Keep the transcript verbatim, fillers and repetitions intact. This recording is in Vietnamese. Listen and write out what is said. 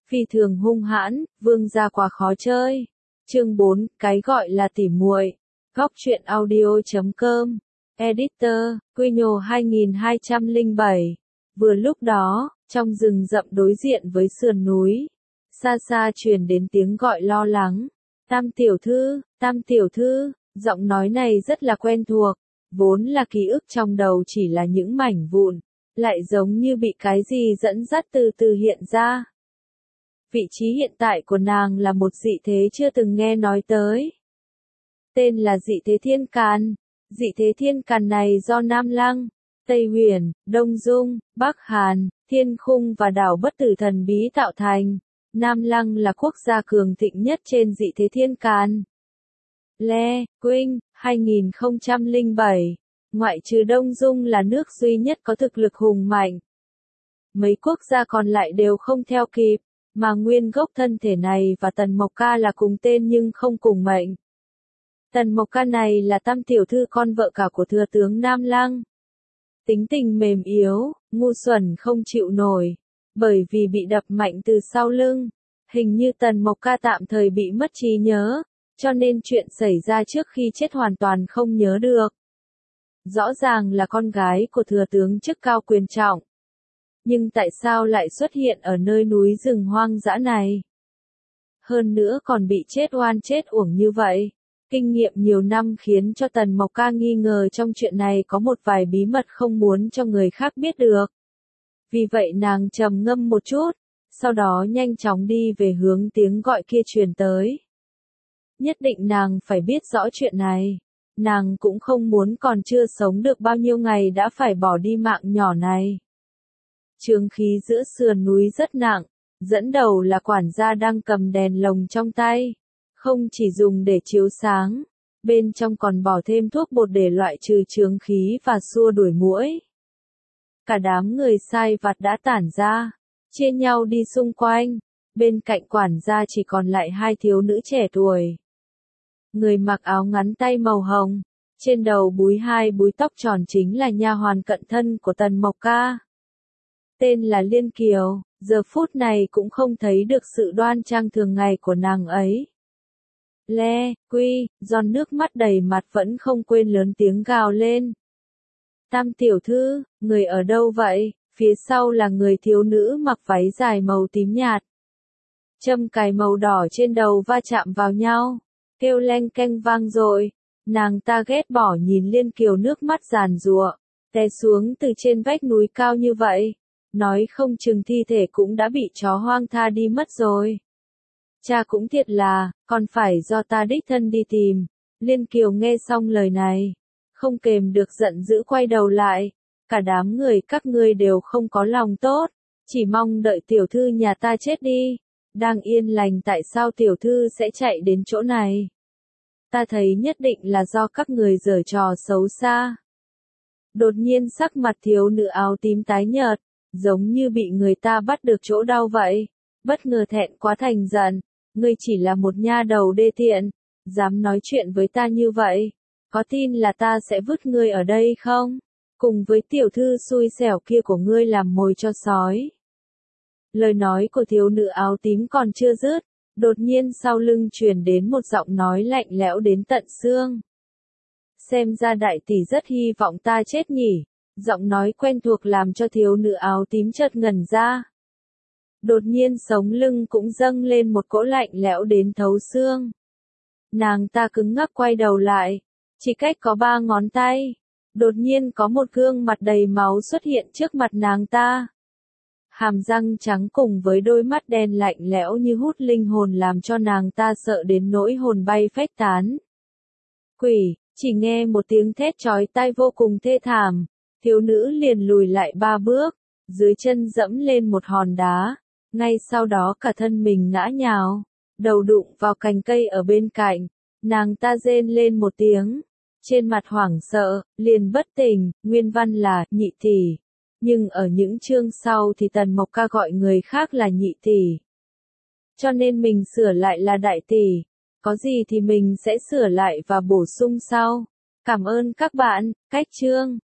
phi thường hung hãn, vương gia quá khó chơi. Chương bốn, cái gọi là tỉ muội. Góc truyện audio chấm com. Editor, Quino hai nghìn hai trăm lẻ bảy. Vừa lúc đó, trong rừng rậm đối diện với sườn núi, xa xa truyền đến tiếng gọi lo lắng. Tam tiểu thư, tam tiểu thư, giọng nói này rất là quen thuộc, vốn là ký ức trong đầu chỉ là những mảnh vụn, lại giống như bị cái gì dẫn dắt từ từ hiện ra. Vị trí hiện tại của nàng là một dị thế chưa từng nghe nói tới. Tên là dị thế thiên càn. Dị thế thiên càn này do Nam Lăng, Tây Huyền, Đông Dung, Bắc Hàn, Thiên Khung và đảo Bất Tử Thần Bí tạo thành. Nam Lăng là quốc gia cường thịnh nhất trên dị thế thiên càn. Le, Quynh, hai nghìn không trăm lẻ bảy. Ngoại trừ Đông Dung là nước duy nhất có thực lực hùng mạnh. Mấy quốc gia còn lại đều không theo kịp, mà nguyên gốc thân thể này và Tần Mộc Ca là cùng tên nhưng không cùng mệnh. Tần Mộc Ca này là tam tiểu thư con vợ cả của thừa tướng Nam Lăng. Tính tình mềm yếu, ngu xuẩn không chịu nổi, bởi vì bị đập mạnh từ sau lưng. Hình như Tần Mộc Ca tạm thời bị mất trí nhớ, cho nên chuyện xảy ra trước khi chết hoàn toàn không nhớ được. Rõ ràng là con gái của thừa tướng chức cao quyền trọng. Nhưng tại sao lại xuất hiện ở nơi núi rừng hoang dã này? Hơn nữa còn bị chết oan chết uổng như vậy. Kinh nghiệm nhiều năm khiến cho Tần Mộc Ca nghi ngờ trong chuyện này có một vài bí mật không muốn cho người khác biết được. Vì vậy nàng trầm ngâm một chút, sau đó nhanh chóng đi về hướng tiếng gọi kia truyền tới. Nhất định nàng phải biết rõ chuyện này. Nàng cũng không muốn còn chưa sống được bao nhiêu ngày đã phải bỏ đi mạng nhỏ này. Trường khí giữa sườn núi rất nặng, dẫn đầu là quản gia đang cầm đèn lồng trong tay. Không chỉ dùng để chiếu sáng, bên trong còn bỏ thêm thuốc bột để loại trừ chướng khí và xua đuổi muỗi. Cả đám người sai vặt đã tản ra, chia nhau đi xung quanh, bên cạnh quản gia chỉ còn lại hai thiếu nữ trẻ tuổi. Người mặc áo ngắn tay màu hồng, trên đầu búi hai búi tóc tròn chính là nha hoàn cận thân của Tần Mộc Ca. Tên là Liên Kiều, giờ phút này cũng không thấy được sự đoan trang thường ngày của nàng ấy. Le, Quy, giòn nước mắt đầy mặt vẫn không quên lớn tiếng gào lên. Tam tiểu thư, người ở đâu vậy? Phía sau là người thiếu nữ mặc váy dài màu tím nhạt. Châm cài màu đỏ trên đầu va chạm vào nhau, kêu leng keng vang dội. Nàng ta ghét bỏ nhìn Liên Kiều nước mắt giàn giụa, té xuống từ trên vách núi cao như vậy. Nói không chừng thi thể cũng đã bị chó hoang tha đi mất rồi. Cha cũng thiệt là, còn phải do ta đích thân đi tìm. Liên Kiều nghe xong lời này, không kềm được giận dữ quay đầu lại. Cả đám người các ngươi đều không có lòng tốt, chỉ mong đợi tiểu thư nhà ta chết đi. Đang yên lành tại sao tiểu thư sẽ chạy đến chỗ này? Ta thấy nhất định là do các người giở trò xấu xa. Đột nhiên sắc mặt thiếu nữ áo tím tái nhợt, giống như bị người ta bắt được chỗ đau vậy. Bất ngờ thẹn quá thành giận. Ngươi chỉ là một nha đầu đê tiện, dám nói chuyện với ta như vậy, có tin là ta sẽ vứt ngươi ở đây không? Cùng với tiểu thư xui xẻo kia của ngươi làm mồi cho sói. Lời nói của thiếu nữ áo tím còn chưa dứt, đột nhiên sau lưng truyền đến một giọng nói lạnh lẽo đến tận xương. Xem ra đại tỷ rất hy vọng ta chết nhỉ, giọng nói quen thuộc làm cho thiếu nữ áo tím chợt ngẩn ra. Đột nhiên sống lưng cũng dâng lên một cỗ lạnh lẽo đến thấu xương. Nàng ta cứng ngắc quay đầu lại, chỉ cách có ba ngón tay. Đột nhiên có một gương mặt đầy máu xuất hiện trước mặt nàng ta. Hàm răng trắng cùng với đôi mắt đen lạnh lẽo như hút linh hồn làm cho nàng ta sợ đến nỗi hồn bay phách tán. Quỷ, chỉ nghe một tiếng thét chói tai vô cùng thê thảm, thiếu nữ liền lùi lại ba bước, dưới chân dẫm lên một hòn đá. Ngay sau đó cả thân mình ngã nhào, đầu đụng vào cành cây ở bên cạnh, nàng ta rên lên một tiếng, trên mặt hoảng sợ, liền bất tỉnh, nguyên văn là nhị tỷ, nhưng ở những chương sau thì Tần Mộc Ca gọi người khác là nhị tỷ. Cho nên mình sửa lại là đại tỷ, có gì thì mình sẽ sửa lại và bổ sung sau. Cảm ơn các bạn, cách chương.